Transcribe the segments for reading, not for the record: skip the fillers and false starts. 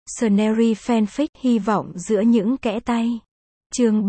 Scenery fanfic hy vọng giữa những kẽ tay. Chương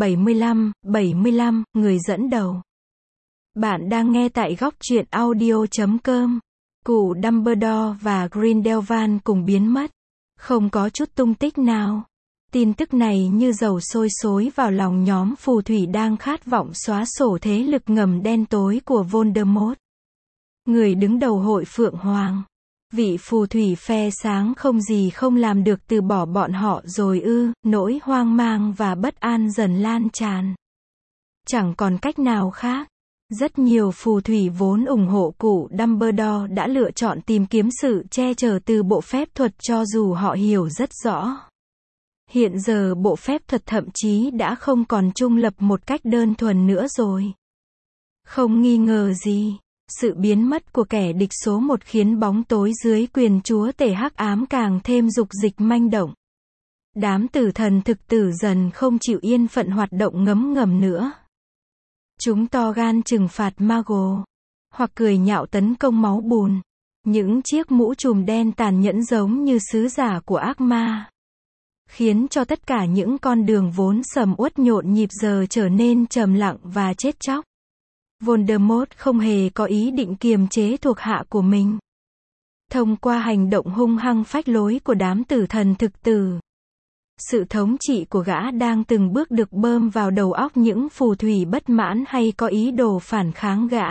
75, người dẫn đầu. Bạn đang nghe tại góc truyện audio.com. Cụ Dumbledore và Grindelwald cùng biến mất. Không có chút tung tích nào. Tin tức này như dầu sôi xối vào lòng nhóm phù thủy đang khát vọng xóa sổ thế lực ngầm đen tối của Voldemort. Người đứng đầu hội Phượng Hoàng. Vị phù thủy phe sáng không gì không làm được từ bỏ bọn họ rồi ư, nỗi hoang mang và bất an dần lan tràn. Chẳng còn cách nào khác. Rất nhiều phù thủy vốn ủng hộ cụ Dumbledore đã lựa chọn tìm kiếm sự che chở từ bộ phép thuật cho dù họ hiểu rất rõ. Hiện giờ bộ phép thuật thậm chí đã không còn trung lập một cách đơn thuần nữa rồi. Không nghi ngờ gì. Sự biến mất của kẻ địch số 1 khiến bóng tối dưới quyền chúa tể hắc ám càng thêm dục dịch manh động. Đám tử thần thực tử dần không chịu yên phận hoạt động ngấm ngầm nữa. Chúng to gan trừng phạt Maggle, hoặc cười nhạo tấn công máu bùn. Những chiếc mũ trùm đen tàn nhẫn giống như sứ giả của ác ma. Khiến cho tất cả những con đường vốn sầm uất nhộn nhịp giờ trở nên trầm lặng và chết chóc. Voldemort không hề có ý định kiềm chế thuộc hạ của mình. Thông qua hành động hung hăng phách lối của đám tử thần thực tử, sự thống trị của gã đang từng bước được bơm vào đầu óc những phù thủy bất mãn hay có ý đồ phản kháng gã.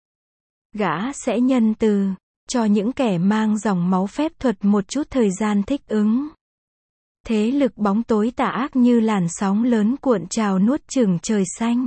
Gã sẽ nhân từ, cho những kẻ mang dòng máu phép thuật một chút thời gian thích ứng. Thế lực bóng tối tà ác như làn sóng lớn cuộn trào nuốt chửng trời xanh.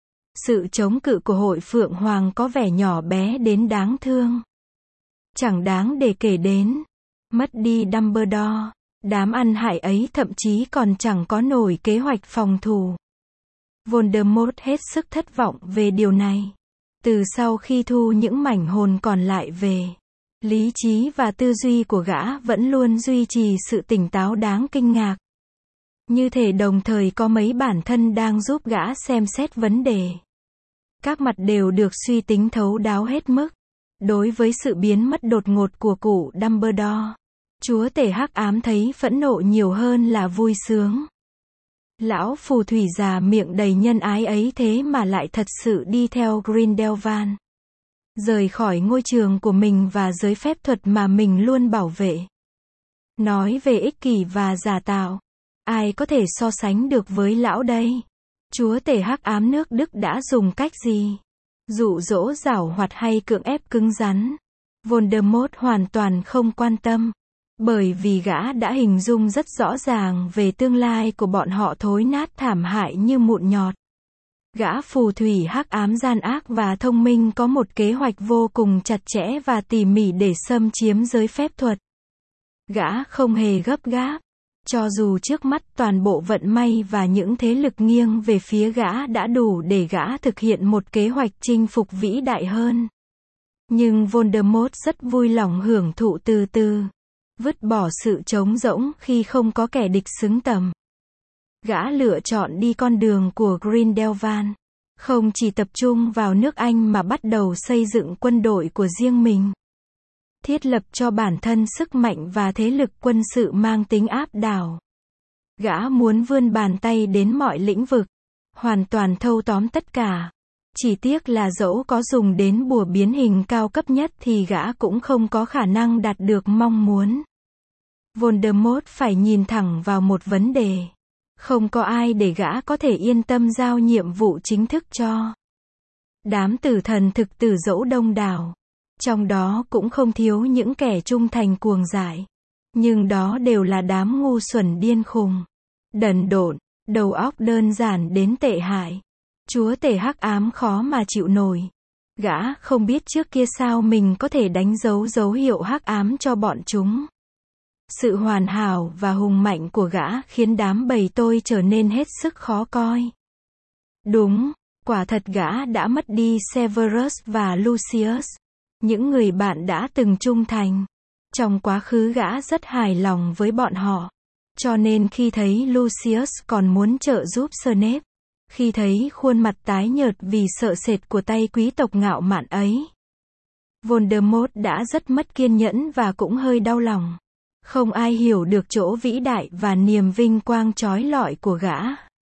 Sự chống cự của hội Phượng Hoàng có vẻ nhỏ bé đến đáng thương. Chẳng đáng để kể đến. Mất đi Dumbledore, đám ăn hại ấy thậm chí còn chẳng có nổi kế hoạch phòng thủ. Voldemort hết sức thất vọng về điều này. Từ sau khi thu những mảnh hồn còn lại về, lý trí và tư duy của gã vẫn luôn duy trì sự tỉnh táo đáng kinh ngạc. Như thể đồng thời có mấy bản thân đang giúp gã xem xét vấn đề. Các mặt đều được suy tính thấu đáo hết mức. Đối với sự biến mất đột ngột của cụ Dumbledore, chúa tể hắc ám thấy phẫn nộ nhiều hơn là vui sướng. Lão phù thủy già miệng đầy nhân ái ấy thế mà lại thật sự đi theo Grindelwald. Rời khỏi ngôi trường của mình và giới phép thuật mà mình luôn bảo vệ. Nói về ích kỷ và giả tạo, ai có thể so sánh được với lão đây? Chúa tể hắc ám nước Đức đã dùng cách gì? Dụ dỗ giảo hoạt hay cưỡng ép cứng rắn? Voldemort hoàn toàn không quan tâm. Bởi vì gã đã hình dung rất rõ ràng về tương lai của bọn họ thối nát thảm hại như mụn nhọt. Gã phù thủy hắc ám gian ác và thông minh có một kế hoạch vô cùng chặt chẽ và tỉ mỉ để xâm chiếm giới phép thuật. Gã không hề gấp gáp. Cho dù trước mắt toàn bộ vận may và những thế lực nghiêng về phía gã đã đủ để gã thực hiện một kế hoạch chinh phục vĩ đại hơn. Nhưng Voldemort rất vui lòng hưởng thụ từ từ. Vứt bỏ sự trống rỗng khi không có kẻ địch xứng tầm. Gã lựa chọn đi con đường của Grindelwald. Không chỉ tập trung vào nước Anh mà bắt đầu xây dựng quân đội của riêng mình. Thiết lập cho bản thân sức mạnh và thế lực quân sự mang tính áp đảo. Gã muốn vươn bàn tay đến mọi lĩnh vực, hoàn toàn thâu tóm tất cả. Chỉ tiếc là dẫu có dùng đến bùa biến hình cao cấp nhất thì gã cũng không có khả năng đạt được mong muốn. Voldemort phải nhìn thẳng vào một vấn đề. Không có ai để gã có thể yên tâm giao nhiệm vụ chính thức cho. Đám tử thần thực tử dẫu đông đảo. Trong đó cũng không thiếu những kẻ trung thành cuồng dại. Nhưng đó đều là đám ngu xuẩn điên khùng, đần độn, đầu óc đơn giản đến tệ hại. Chúa tể hắc ám khó mà chịu nổi. Gã không biết trước kia sao mình có thể đánh dấu dấu hiệu hắc ám cho bọn chúng. Sự hoàn hảo và hùng mạnh của gã khiến đám bầy tôi trở nên hết sức khó coi. Đúng, quả thật gã đã mất đi Severus và Lucius. Những người bạn đã từng trung thành. Trong quá khứ gã rất hài lòng với bọn họ. Cho nên khi thấy Lucius còn muốn trợ giúp Snape, khi thấy khuôn mặt tái nhợt vì sợ sệt của tay quý tộc ngạo mạn ấy, Voldemort đã rất mất kiên nhẫn và cũng hơi đau lòng. Không ai hiểu được chỗ vĩ đại và niềm vinh quang chói lọi của gã.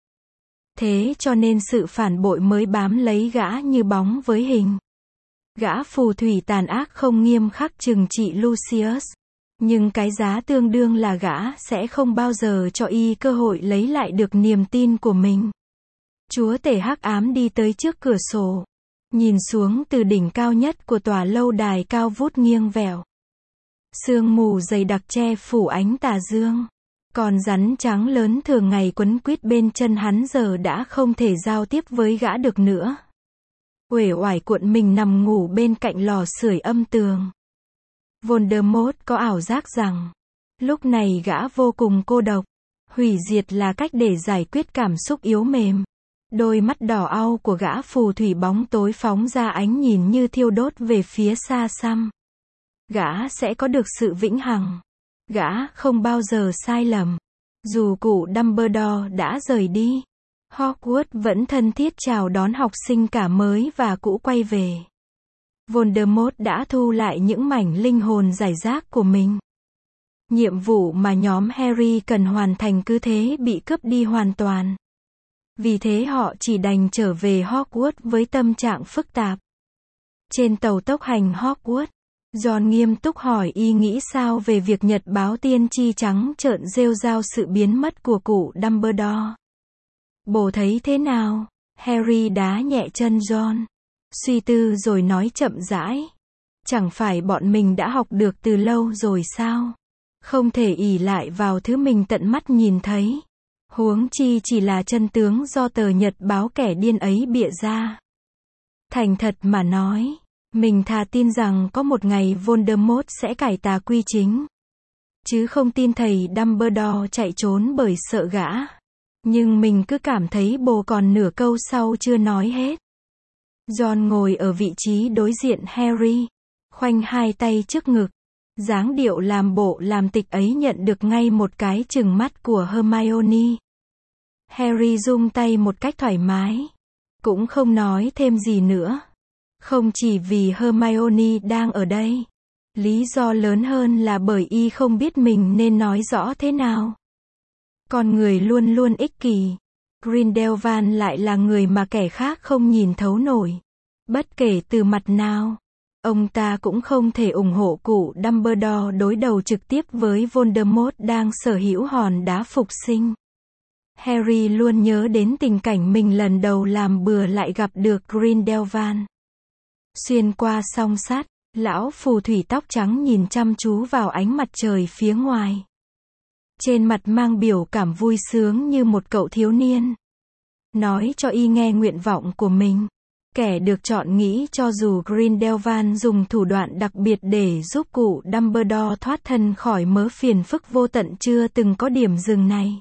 Thế cho nên sự phản bội mới bám lấy gã như bóng với hình. Gã phù thủy tàn ác không nghiêm khắc trừng trị Lucius. Nhưng cái giá tương đương là gã sẽ không bao giờ cho y cơ hội lấy lại được niềm tin của mình. Chúa tể hắc ám đi tới trước cửa sổ. Nhìn xuống từ đỉnh cao nhất của tòa lâu đài cao vút nghiêng vẹo. Sương mù dày đặc che phủ ánh tà dương. Con rắn trắng lớn thường ngày quấn quýt bên chân hắn giờ đã không thể giao tiếp với gã được nữa. Uể oải cuộn mình nằm ngủ bên cạnh lò sưởi âm tường. Voldemort có ảo giác rằng, lúc này gã vô cùng cô độc. Hủy diệt là cách để giải quyết cảm xúc yếu mềm. Đôi mắt đỏ au của gã phù thủy bóng tối phóng ra ánh nhìn như thiêu đốt về phía xa xăm. Gã sẽ có được sự vĩnh hằng. Gã không bao giờ sai lầm. Dù cụ Dumbledore đã rời đi, Hogwarts vẫn thân thiết chào đón học sinh cả mới và cũ quay về. Voldemort đã thu lại những mảnh linh hồn rải rác của mình. Nhiệm vụ mà nhóm Harry cần hoàn thành cứ thế bị cướp đi hoàn toàn. Vì thế họ chỉ đành trở về Hogwarts với tâm trạng phức tạp. Trên tàu tốc hành Hogwarts, Ron nghiêm túc hỏi y nghĩ sao về việc nhật báo tiên tri trắng trợn rêu rao sự biến mất của cụ Dumbledore. Bố thấy thế nào? Harry đá nhẹ chân Ron. Suy tư rồi nói chậm rãi. Chẳng phải bọn mình đã học được từ lâu rồi sao? Không thể ỷ lại vào thứ mình tận mắt nhìn thấy. Huống chi chỉ là chân tướng do tờ nhật báo kẻ điên ấy bịa ra. Thành thật mà nói, mình thà tin rằng có một ngày Voldemort sẽ cải tà quy chính. Chứ không tin thầy Dumbledore chạy trốn bởi sợ gã. Nhưng mình cứ cảm thấy bồ còn nửa câu sau chưa nói hết. Ron ngồi ở vị trí đối diện Harry, khoanh hai tay trước ngực. Dáng điệu làm bộ làm tịch ấy nhận được ngay một cái chừng mắt của Hermione. Harry rung tay một cách thoải mái. Cũng không nói thêm gì nữa. Không chỉ vì Hermione đang ở đây. Lý do lớn hơn là bởi y không biết mình nên nói rõ thế nào. Con người luôn luôn ích kỷ. Grindelwald lại là người mà kẻ khác không nhìn thấu nổi. Bất kể từ mặt nào, ông ta cũng không thể ủng hộ cụ Dumbledore đối đầu trực tiếp với Voldemort đang sở hữu hòn đá phục sinh. Harry luôn nhớ đến tình cảnh mình lần đầu làm bừa lại gặp được Grindelwald. Xuyên qua song sắt, lão phù thủy tóc trắng nhìn chăm chú vào ánh mặt trời phía ngoài. Trên mặt mang biểu cảm vui sướng như một cậu thiếu niên. Nói cho y nghe nguyện vọng của mình. Kẻ được chọn nghĩ cho dù Grindelwald dùng thủ đoạn đặc biệt để giúp cụ Dumbledore thoát thân khỏi mớ phiền phức vô tận chưa từng có điểm dừng này.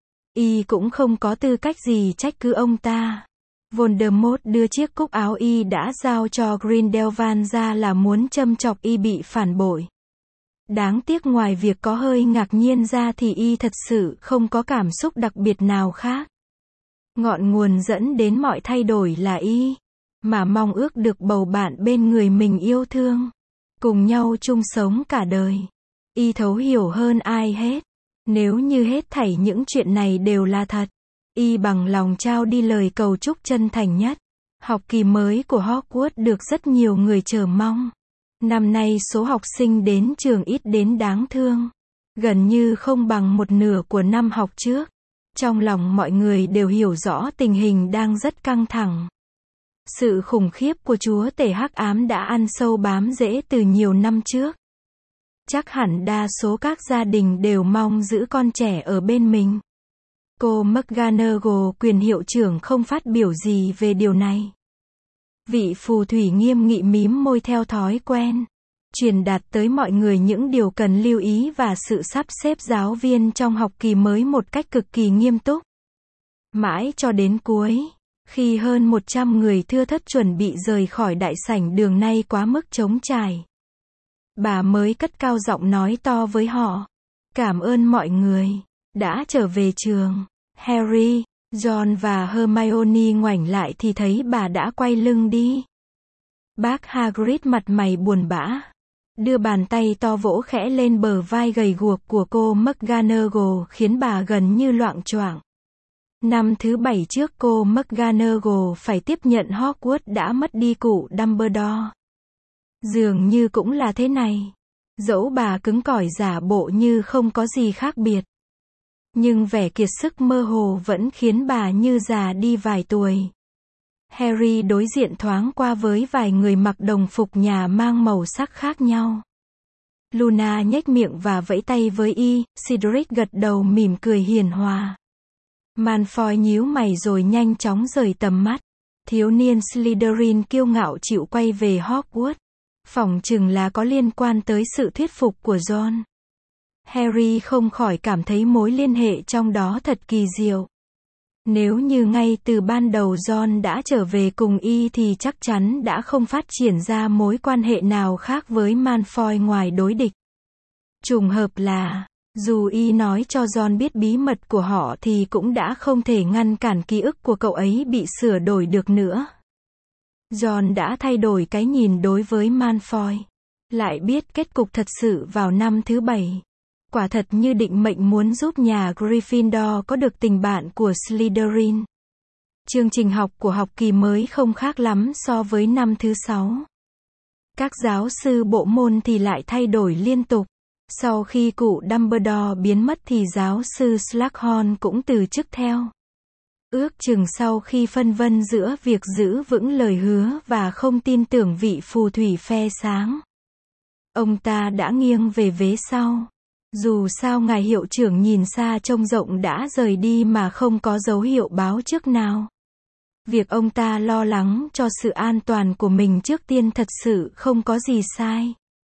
Y cũng không có tư cách gì trách cứ ông ta. Voldemort đưa chiếc cúc áo y đã giao cho Grindelwald ra là muốn châm chọc y bị phản bội. Đáng tiếc ngoài việc có hơi ngạc nhiên ra thì y thật sự không có cảm xúc đặc biệt nào khác. Ngọn nguồn dẫn đến mọi thay đổi là y, mà mong ước được bầu bạn bên người mình yêu thương, cùng nhau chung sống cả đời. Y thấu hiểu hơn ai hết. Nếu như hết thảy những chuyện này đều là thật, y bằng lòng trao đi lời cầu chúc chân thành nhất. Học kỳ mới của Hogwarts được rất nhiều người chờ mong. Năm nay số học sinh đến trường ít đến đáng thương. Gần như không bằng một nửa của năm học trước. Trong lòng mọi người đều hiểu rõ tình hình đang rất căng thẳng. Sự khủng khiếp của chúa tể hắc ám đã ăn sâu bám rễ từ nhiều năm trước. Chắc hẳn đa số các gia đình đều mong giữ con trẻ ở bên mình. Cô McGonagall, quyền hiệu trưởng, không phát biểu gì về điều này. Vị phù thủy nghiêm nghị mím môi theo thói quen, truyền đạt tới mọi người những điều cần lưu ý và sự sắp xếp giáo viên trong học kỳ mới một cách cực kỳ nghiêm túc. Mãi cho đến cuối, khi hơn 100 người thưa thớt chuẩn bị rời khỏi đại sảnh đường nay quá mức trống trải, bà mới cất cao giọng nói to với họ. Cảm ơn mọi người đã trở về trường. Harry, Ron và Hermione ngoảnh lại thì thấy bà đã quay lưng đi. Bác Hagrid mặt mày buồn bã. đưa bàn tay to vỗ khẽ lên bờ vai gầy guộc của cô McGonagall khiến bà gần như loạng choạng. Năm thứ 7 trước cô McGonagall phải tiếp nhận Hogwarts đã mất đi cụ Dumbledore. Dường như cũng là thế này. Dẫu bà cứng cỏi giả bộ như không có gì khác biệt. Nhưng vẻ kiệt sức mơ hồ vẫn khiến bà như già đi vài tuổi. Harry đối diện thoáng qua với vài người mặc đồng phục nhà mang màu sắc khác nhau. Luna nhếch miệng và vẫy tay với y, Cedric gật đầu mỉm cười hiền hòa. Malfoy nhíu mày rồi nhanh chóng rời tầm mắt. Thiếu niên Slytherin kiêu ngạo chịu quay về Hogwarts. Phỏng chừng là có liên quan tới sự thuyết phục của John. Harry không khỏi cảm thấy mối liên hệ trong đó thật kỳ diệu. Nếu như ngay từ ban đầu John đã trở về cùng y thì chắc chắn đã không phát triển ra mối quan hệ nào khác với Malfoy ngoài đối địch. Trùng hợp là, dù y nói cho John biết bí mật của họ thì cũng đã không thể ngăn cản ký ức của cậu ấy bị sửa đổi được nữa. John đã thay đổi cái nhìn đối với Malfoy. Lại biết kết cục thật sự vào năm thứ 7. Quả thật như định mệnh muốn giúp nhà Gryffindor có được tình bạn của Slytherin. Chương trình học của học kỳ mới không khác lắm so với năm thứ 6. Các giáo sư bộ môn thì lại thay đổi liên tục. Sau khi cụ Dumbledore biến mất thì giáo sư Slughorn cũng từ chức theo. Ước chừng sau khi phân vân giữa việc giữ vững lời hứa và không tin tưởng vị phù thủy phe sáng. Ông ta đã nghiêng về vế sau. Dù sao ngài hiệu trưởng nhìn xa trông rộng đã rời đi mà không có dấu hiệu báo trước nào. Việc ông ta lo lắng cho sự an toàn của mình trước tiên thật sự không có gì sai.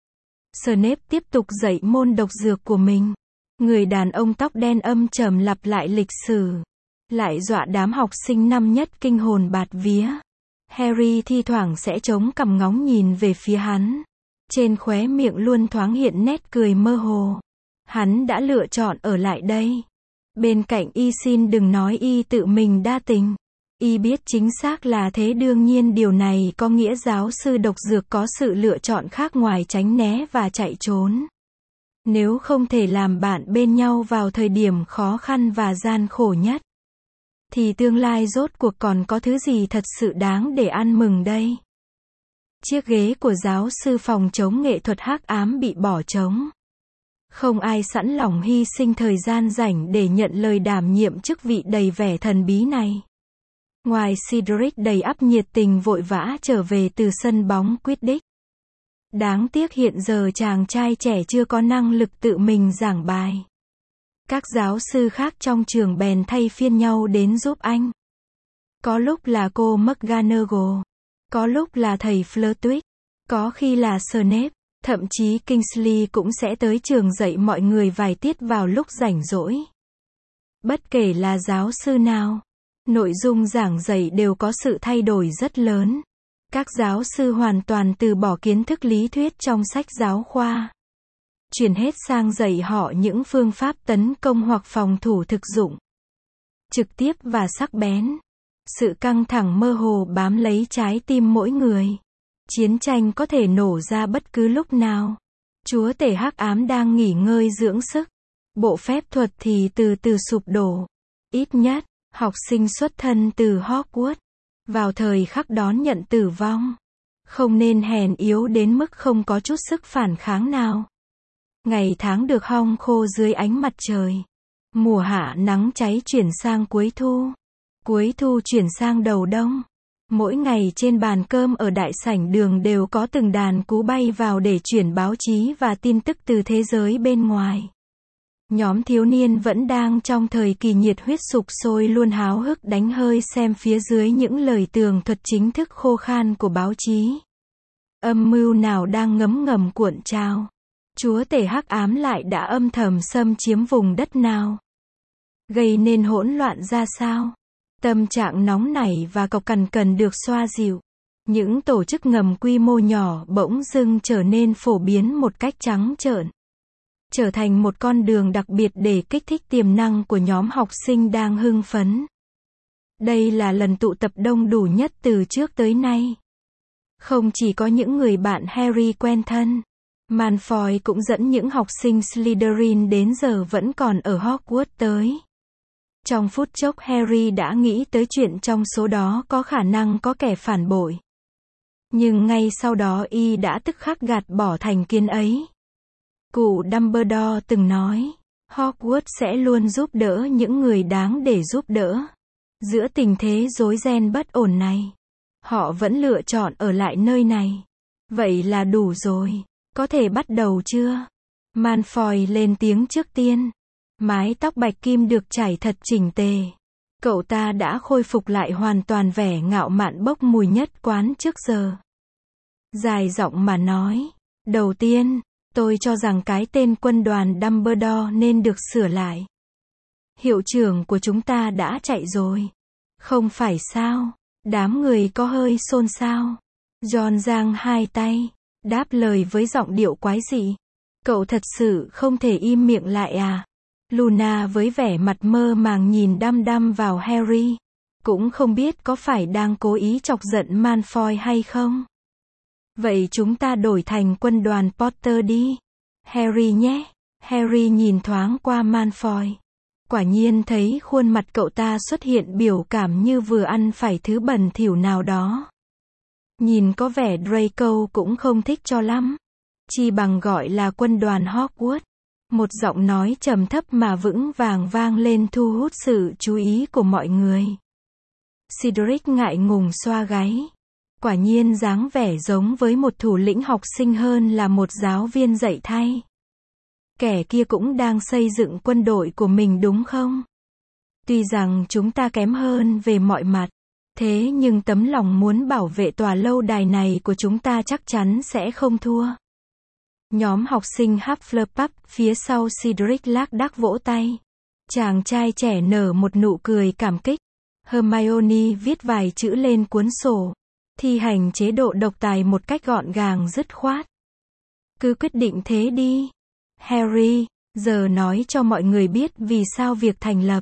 Snape tiếp tục dạy môn độc dược của mình. Người đàn ông tóc đen âm trầm lặp lại lịch sử. Lại dọa đám học sinh năm nhất kinh hồn bạt vía. Harry thi thoảng sẽ chống cằm ngóng nhìn về phía hắn. Trên khóe miệng luôn thoáng hiện nét cười mơ hồ. Hắn đã lựa chọn ở lại đây. Bên cạnh y xin đừng nói y tự mình đa tình. Y biết chính xác là thế, đương nhiên điều này có nghĩa giáo sư độc dược có sự lựa chọn khác ngoài tránh né và chạy trốn. Nếu không thể làm bạn bên nhau vào thời điểm khó khăn và gian khổ nhất, thì tương lai rốt cuộc còn có thứ gì thật sự đáng để ăn mừng đây? Chiếc ghế của giáo sư phòng chống nghệ thuật hắc ám bị bỏ trống. Không ai sẵn lòng hy sinh thời gian rảnh để nhận lời đảm nhiệm chức vị đầy vẻ thần bí này. Ngoài Cedric đầy ắp nhiệt tình vội vã trở về từ sân bóng Quidditch. Đáng tiếc hiện giờ chàng trai trẻ chưa có năng lực tự mình giảng bài. Các giáo sư khác trong trường bèn thay phiên nhau đến giúp anh. Có lúc là cô McGonagall, có lúc là thầy Flitwick, có khi là Snape, thậm chí Kingsley cũng sẽ tới trường dạy mọi người vài tiết vào lúc rảnh rỗi. Bất kể là giáo sư nào, nội dung giảng dạy đều có sự thay đổi rất lớn. Các giáo sư hoàn toàn từ bỏ kiến thức lý thuyết trong sách giáo khoa, chuyển hết sang dạy họ những phương pháp tấn công hoặc phòng thủ thực dụng, trực tiếp và sắc bén. Sự căng thẳng mơ hồ bám lấy trái tim mỗi người. Chiến tranh có thể nổ ra bất cứ lúc nào. Chúa tể hắc ám đang nghỉ ngơi dưỡng sức. Bộ phép thuật thì từ từ sụp đổ. Ít nhất, học sinh xuất thân từ Hogwarts, vào thời khắc đón nhận tử vong, không nên hèn yếu đến mức không có chút sức phản kháng nào. Ngày tháng được hong khô dưới ánh mặt trời. Mùa hạ nắng cháy chuyển sang cuối thu. Cuối thu chuyển sang đầu đông. Mỗi ngày trên bàn cơm ở đại sảnh đường đều có từng đàn cú bay vào để chuyển báo chí và tin tức từ thế giới bên ngoài. Nhóm thiếu niên vẫn đang trong thời kỳ nhiệt huyết sục sôi, luôn háo hức đánh hơi xem phía dưới những lời tường thuật chính thức khô khan của báo chí. Âm mưu nào đang ngấm ngầm cuộn trào? Chúa tể hắc ám lại đã âm thầm xâm chiếm vùng đất nào? Gây nên hỗn loạn ra sao? Tâm trạng nóng nảy và cộc cằn cần được xoa dịu. Những tổ chức ngầm quy mô nhỏ bỗng dưng trở nên phổ biến một cách trắng trợn. Trở thành một con đường đặc biệt để kích thích tiềm năng của nhóm học sinh đang hưng phấn. Đây là lần tụ tập đông đủ nhất từ trước tới nay. Không chỉ có những người bạn Harry quen thân, Malfoy cũng dẫn những học sinh Slytherin đến giờ vẫn còn ở Hogwarts tới. Trong phút chốc Harry đã nghĩ tới chuyện trong số đó có khả năng có kẻ phản bội. Nhưng ngay sau đó y đã tức khắc gạt bỏ thành kiến ấy. Cụ Dumbledore từng nói, Hogwarts sẽ luôn giúp đỡ những người đáng để giúp đỡ. Giữa tình thế rối ren bất ổn này, họ vẫn lựa chọn ở lại nơi này. Vậy là đủ rồi. Có thể bắt đầu chưa? Malfoy lên tiếng trước tiên. Mái tóc bạch kim được chải thật chỉnh tề. Cậu ta đã khôi phục lại hoàn toàn vẻ ngạo mạn bốc mùi nhất quán trước giờ. Dài giọng mà nói. Đầu tiên, tôi cho rằng cái tên quân đoàn Dumbledore nên được sửa lại. Hiệu trưởng của chúng ta đã chạy rồi. Không phải sao? Đám người có hơi xôn xao. John giang hai tay, đáp lời với giọng điệu quái dị. Cậu thật sự không thể im miệng lại à? Luna với vẻ mặt mơ màng nhìn đăm đăm vào Harry. Cũng không biết có phải đang cố ý chọc giận Malfoy hay không. Vậy chúng ta đổi thành quân đoàn Potter đi. Harry nhé. Harry nhìn thoáng qua Malfoy. Quả nhiên thấy khuôn mặt cậu ta xuất hiện biểu cảm như vừa ăn phải thứ bẩn thỉu nào đó. Nhìn có vẻ Draco cũng không thích cho lắm. Chi bằng gọi là quân đoàn Hogwarts. Một giọng nói trầm thấp mà vững vàng vang lên thu hút sự chú ý của mọi người. Cedric ngại ngùng xoa gáy. Quả nhiên dáng vẻ giống với một thủ lĩnh học sinh hơn là một giáo viên dạy thay. Kẻ kia cũng đang xây dựng quân đội của mình đúng không? Tuy rằng chúng ta kém hơn về mọi mặt, thế nhưng tấm lòng muốn bảo vệ tòa lâu đài này của chúng ta chắc chắn sẽ không thua. Nhóm học sinh Hufflepuff phía sau Cedric lác đác vỗ tay. Chàng trai trẻ nở một nụ cười cảm kích. Hermione viết vài chữ lên cuốn sổ, thi hành chế độ độc tài một cách gọn gàng dứt khoát. Cứ quyết định thế đi. Harry, giờ nói cho mọi người biết vì sao việc thành lập,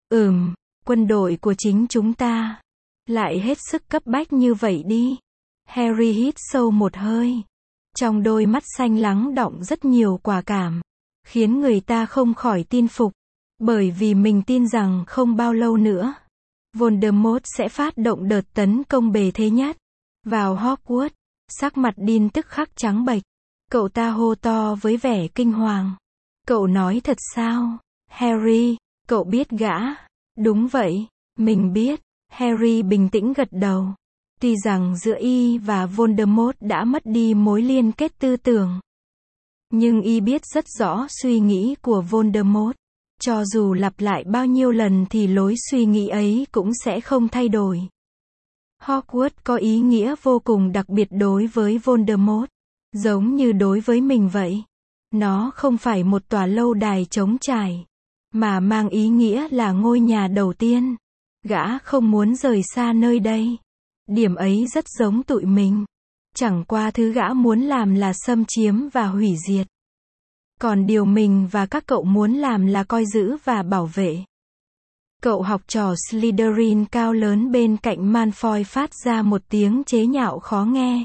quân đội của chính chúng ta, lại hết sức cấp bách như vậy đi. Harry hít sâu một hơi. Trong đôi mắt xanh lắng đọng rất nhiều quả cảm, khiến người ta không khỏi tin phục. Bởi vì mình tin rằng không bao lâu nữa, Voldemort sẽ phát động đợt tấn công bề thế nhất vào Hogwarts. Sắc mặt Dean tức khắc trắng bệch. Cậu ta hô to với vẻ kinh hoàng. Cậu nói thật sao? Harry, cậu biết gã? Đúng vậy, mình biết. Harry bình tĩnh gật đầu. Tuy rằng giữa y và Voldemort đã mất đi mối liên kết tư tưởng, nhưng y biết rất rõ suy nghĩ của Voldemort. Cho dù lặp lại bao nhiêu lần thì lối suy nghĩ ấy cũng sẽ không thay đổi. Hogwarts có ý nghĩa vô cùng đặc biệt đối với Voldemort, giống như đối với mình vậy. Nó không phải một tòa lâu đài trống trải, mà mang ý nghĩa là ngôi nhà đầu tiên. Gã không muốn rời xa nơi đây. Điểm ấy rất giống tụi mình. Chẳng qua thứ gã muốn làm là xâm chiếm và hủy diệt. Còn điều mình và các cậu muốn làm là coi giữ và bảo vệ. Cậu học trò Slytherin cao lớn bên cạnh Malfoy phát ra một tiếng chế nhạo khó nghe.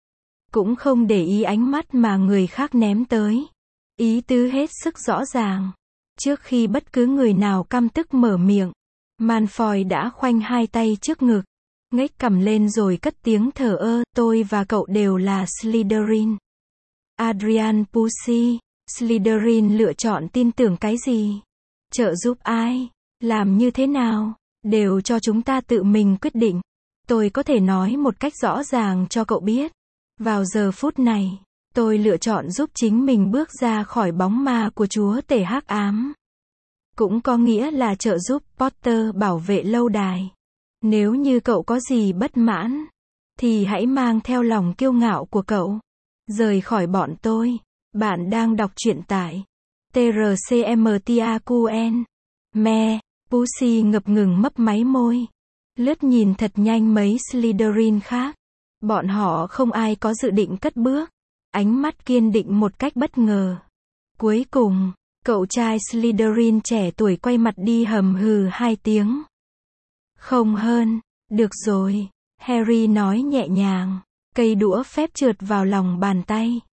Cũng không để ý ánh mắt mà người khác ném tới. Ý tứ hết sức rõ ràng. Trước khi bất cứ người nào căm tức mở miệng, Malfoy đã khoanh hai tay trước ngực, ngếch cằm lên rồi cất tiếng thờ ơ, tôi và cậu đều là Slytherin. Adrian Pussy, Slytherin lựa chọn tin tưởng cái gì? Trợ giúp ai? Làm như thế nào? Đều cho chúng ta tự mình quyết định. Tôi có thể nói một cách rõ ràng cho cậu biết. Vào giờ phút này, tôi lựa chọn giúp chính mình bước ra khỏi bóng ma của chúa tể hắc ám. Cũng có nghĩa là trợ giúp Potter bảo vệ lâu đài. Nếu như cậu có gì bất mãn, thì hãy mang theo lòng kiêu ngạo của cậu, rời khỏi bọn tôi. Bạn đang đọc truyện tại TRCMTAQN. Me, Pussy ngập ngừng mấp máy môi. Lướt nhìn thật nhanh mấy Slytherin khác. Bọn họ không ai có dự định cất bước. Ánh mắt kiên định một cách bất ngờ. Cuối cùng, cậu trai Slytherin trẻ tuổi quay mặt đi hầm hừ hai tiếng. Không hơn, được rồi, Harry nói nhẹ nhàng. Cây đũa phép trượt vào lòng bàn tay.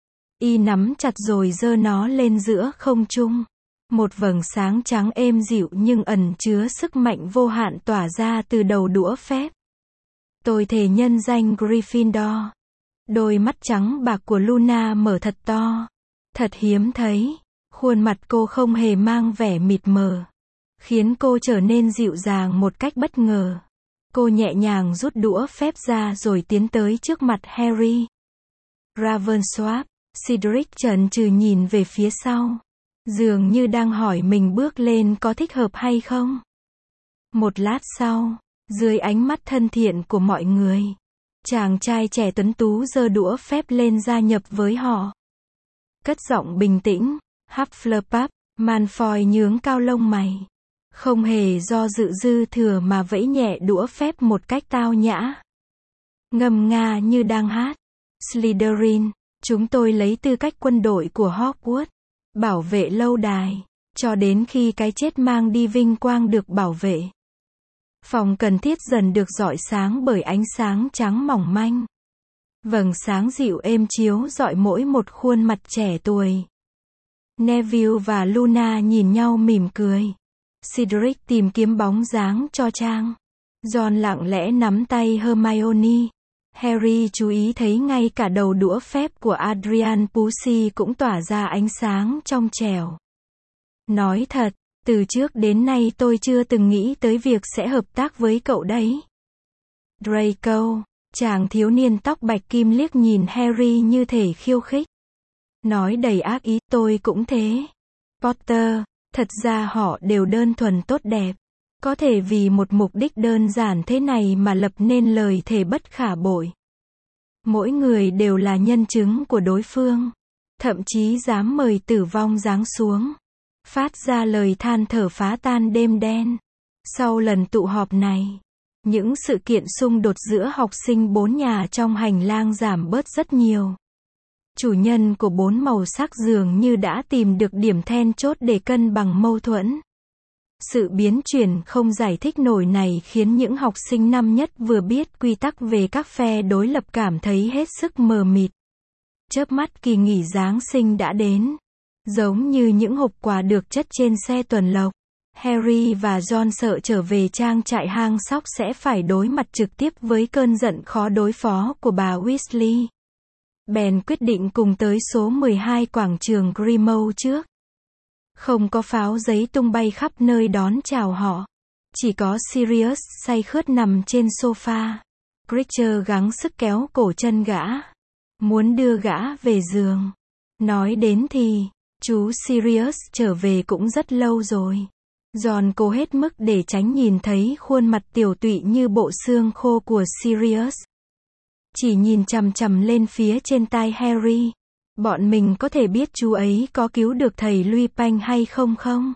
Y nắm chặt rồi giơ nó lên giữa không trung. Một vầng sáng trắng êm dịu nhưng ẩn chứa sức mạnh vô hạn tỏa ra từ đầu đũa phép. Tôi thề nhân danh Gryffindor. Đôi mắt trắng bạc của Luna mở thật to. Thật hiếm thấy. Khuôn mặt cô không hề mang vẻ mịt mờ, khiến cô trở nên dịu dàng một cách bất ngờ. Cô nhẹ nhàng rút đũa phép ra rồi tiến tới trước mặt Harry. Ravensworth, Cedric chần chừ nhìn về phía sau. Dường như đang hỏi mình bước lên có thích hợp hay không. Một lát sau, dưới ánh mắt thân thiện của mọi người, chàng trai trẻ tuấn tú giơ đũa phép lên gia nhập với họ. Cất giọng bình tĩnh, Hufflepuff, Malfoy nhướng cao lông mày. Không hề do dự dư thừa mà vẫy nhẹ đũa phép một cách tao nhã. Ngâm nga như đang hát. Slytherin, chúng tôi lấy tư cách quân đội của Hogwarts, bảo vệ lâu đài, cho đến khi cái chết mang đi vinh quang được bảo vệ. Phòng cần thiết dần được rọi sáng bởi ánh sáng trắng mỏng manh. Vầng sáng dịu êm chiếu rọi mỗi một khuôn mặt trẻ tuổi. Neville và Luna nhìn nhau mỉm cười. Cedric tìm kiếm bóng dáng cho Trang. Ron lặng lẽ nắm tay Hermione. Harry chú ý thấy ngay cả đầu đũa phép của Adrian Pussy cũng tỏa ra ánh sáng trong trẻo. Nói thật, từ trước đến nay tôi chưa từng nghĩ tới việc sẽ hợp tác với cậu đấy. Draco, chàng thiếu niên tóc bạch kim liếc nhìn Harry như thể khiêu khích. Nói đầy ác ý, tôi cũng thế. Potter, thật ra họ đều đơn thuần tốt đẹp. Có thể vì một mục đích đơn giản thế này mà lập nên lời thề bất khả bội. Mỗi người đều là nhân chứng của đối phương. Thậm chí dám mời tử vong giáng xuống. Phát ra lời than thở phá tan đêm đen. Sau lần tụ họp này, những sự kiện xung đột giữa học sinh 4 nhà trong hành lang giảm bớt rất nhiều. Chủ nhân của 4 màu sắc dường như đã tìm được điểm then chốt để cân bằng mâu thuẫn. Sự biến chuyển không giải thích nổi này khiến những học sinh năm nhất vừa biết quy tắc về các phe đối lập cảm thấy hết sức mờ mịt. Chớp mắt kỳ nghỉ Giáng sinh đã đến. Giống như những hộp quà được chất trên xe tuần lộc, Harry và Ron sợ trở về trang trại hang sóc sẽ phải đối mặt trực tiếp với cơn giận khó đối phó của bà Weasley. Bèn quyết định cùng tới số 12 quảng trường Grimmauld trước. Không có pháo giấy tung bay khắp nơi đón chào họ. Chỉ có Sirius say khướt nằm trên sofa. Creature gắng sức kéo cổ chân gã. Muốn đưa gã về giường. Nói đến thì, chú Sirius trở về cũng rất lâu rồi. Ron cố hết mức để tránh nhìn thấy khuôn mặt tiều tụy như bộ xương khô của Sirius. Chỉ nhìn chằm chằm lên phía trên tai Harry. Bọn mình có thể biết chú ấy có cứu được thầy Lupin hay không không?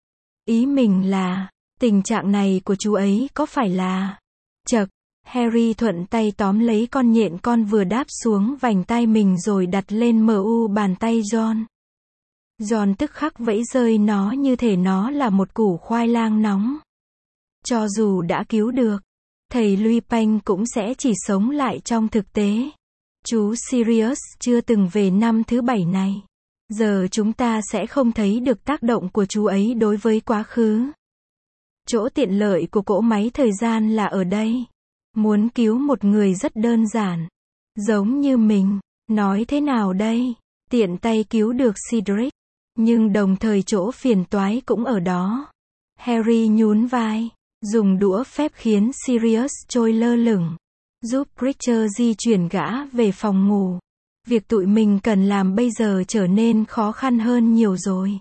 Ý mình là, tình trạng này của chú ấy có phải là... Chậc, Harry thuận tay tóm lấy con nhện con vừa đáp xuống vành tai mình rồi đặt lên mu bàn tay Ron. Ron tức khắc vẫy rơi nó như thể nó là một củ khoai lang nóng. Cho dù đã cứu được, thầy Lupin cũng sẽ chỉ sống lại trong thực tế. Chú Sirius chưa từng về năm thứ 7 này. Giờ chúng ta sẽ không thấy được tác động của chú ấy đối với quá khứ. Chỗ tiện lợi của cỗ máy thời gian là ở đây. Muốn cứu một người rất đơn giản. Giống như mình. Nói thế nào đây? Tiện tay cứu được Cedric. Nhưng đồng thời chỗ phiền toái cũng ở đó. Harry nhún vai. Dùng đũa phép khiến Sirius trôi lơ lửng. Giúp Creature di chuyển gã về phòng ngủ. Việc tụi mình cần làm bây giờ trở nên khó khăn hơn nhiều rồi.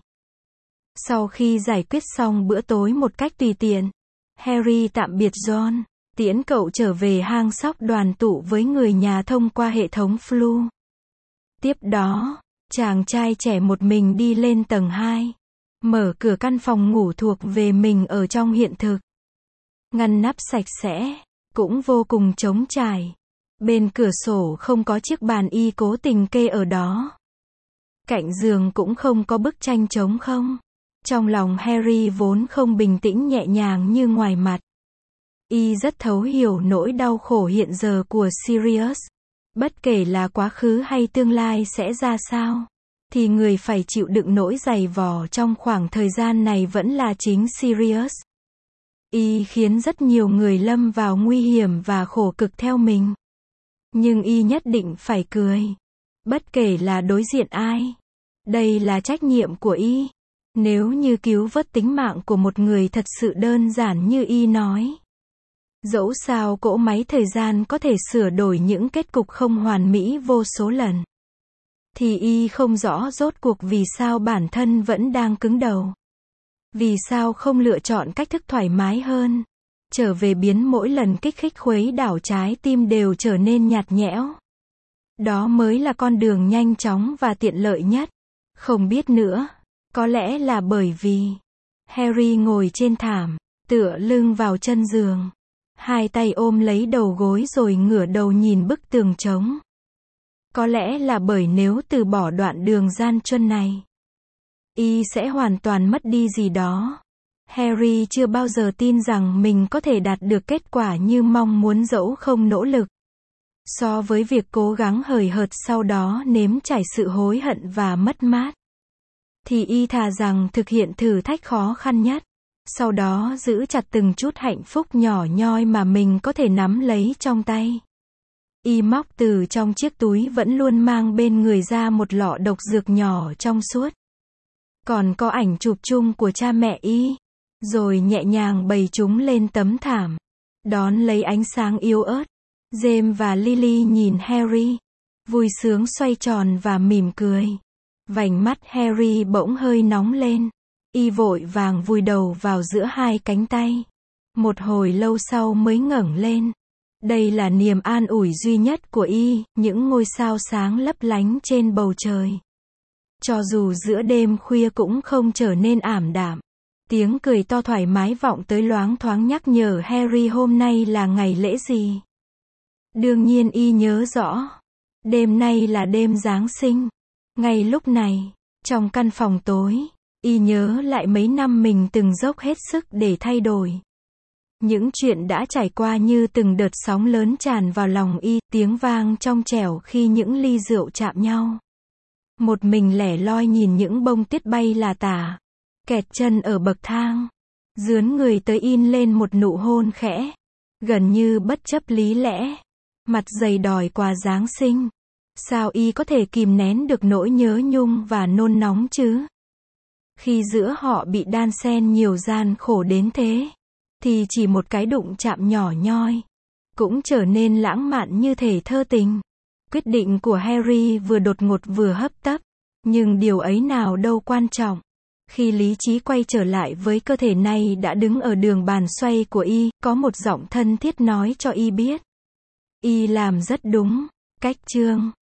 Sau khi giải quyết xong bữa tối một cách tùy tiện, Harry tạm biệt Ron, tiễn cậu trở về hang sóc đoàn tụ với người nhà thông qua hệ thống Flu. Tiếp đó, chàng trai trẻ một mình đi lên tầng 2, mở cửa căn phòng ngủ thuộc về mình ở trong hiện thực. Ngăn nắp sạch sẽ, cũng vô cùng trống trải. Bên cửa sổ không có chiếc bàn y cố tình kê ở đó. Cạnh giường cũng không có bức tranh trống không. Trong lòng Harry vốn không bình tĩnh nhẹ nhàng như ngoài mặt. Y rất thấu hiểu nỗi đau khổ hiện giờ của Sirius. Bất kể là quá khứ hay tương lai sẽ ra sao, thì người phải chịu đựng nỗi dày vò trong khoảng thời gian này vẫn là chính Sirius. Y khiến rất nhiều người lâm vào nguy hiểm và khổ cực theo mình. Nhưng Y nhất định phải cười. Bất kể là đối diện ai. Đây là trách nhiệm của Y. Nếu như cứu vớt tính mạng của một người thật sự đơn giản như Y nói. Dẫu sao cỗ máy thời gian có thể sửa đổi những kết cục không hoàn mỹ vô số lần. Thì Y không rõ rốt cuộc vì sao bản thân vẫn đang cứng đầu. Vì sao không lựa chọn cách thức thoải mái hơn. Trở về biến mỗi lần kích thích khuấy đảo trái tim đều trở nên nhạt nhẽo. Đó mới là con đường nhanh chóng và tiện lợi nhất. Không biết nữa. Có lẽ là bởi vì Harry ngồi trên thảm, tựa lưng vào chân giường. Hai tay ôm lấy đầu gối rồi ngửa đầu nhìn bức tường trống. Có lẽ là bởi nếu từ bỏ đoạn đường gian truân này, Y sẽ hoàn toàn mất đi gì đó. Harry chưa bao giờ tin rằng mình có thể đạt được kết quả như mong muốn dẫu không nỗ lực. So với việc cố gắng hời hợt sau đó nếm trải sự hối hận và mất mát, thì Y thà rằng thực hiện thử thách khó khăn nhất. Sau đó giữ chặt từng chút hạnh phúc nhỏ nhoi mà mình có thể nắm lấy trong tay. Y móc từ trong chiếc túi vẫn luôn mang bên người ra một lọ độc dược nhỏ trong suốt. Còn có ảnh chụp chung của cha mẹ Y. Rồi nhẹ nhàng bày chúng lên tấm thảm. Đón lấy ánh sáng yếu ớt. James và Lily nhìn Harry. Vui sướng xoay tròn và mỉm cười. Vành mắt Harry bỗng hơi nóng lên. Y vội vàng vùi đầu vào giữa hai cánh tay. Một hồi lâu sau mới ngẩng lên. Đây là niềm an ủi duy nhất của Y, những ngôi sao sáng lấp lánh trên bầu trời. Cho dù giữa đêm khuya cũng không trở nên ảm đạm. Tiếng cười to thoải mái vọng tới loáng thoáng nhắc nhở Harry hôm nay là ngày lễ gì. Đương nhiên Y nhớ rõ. Đêm nay là đêm Giáng sinh. Ngay lúc này, trong căn phòng tối, Y nhớ lại mấy năm mình từng dốc hết sức để thay đổi. Những chuyện đã trải qua như từng đợt sóng lớn tràn vào lòng Y, tiếng vang trong trẻo khi những ly rượu chạm nhau. Một mình lẻ loi nhìn những bông tuyết bay là tả, kẹt chân ở bậc thang, dướn người tới in lên một nụ hôn khẽ, gần như bất chấp lý lẽ, mặt dày đòi quà Giáng sinh. Sao Y có thể kìm nén được nỗi nhớ nhung và nôn nóng chứ? Khi giữa họ bị đan xen nhiều gian khổ đến thế, thì chỉ một cái đụng chạm nhỏ nhoi cũng trở nên lãng mạn như thể thơ tình. Quyết định của Harry vừa đột ngột vừa hấp tấp, nhưng điều ấy nào đâu quan trọng. Khi lý trí quay trở lại với cơ thể này đã đứng ở đường bàn xoay của Y, có một giọng thân thiết nói cho Y biết. Y làm rất đúng. Cách chương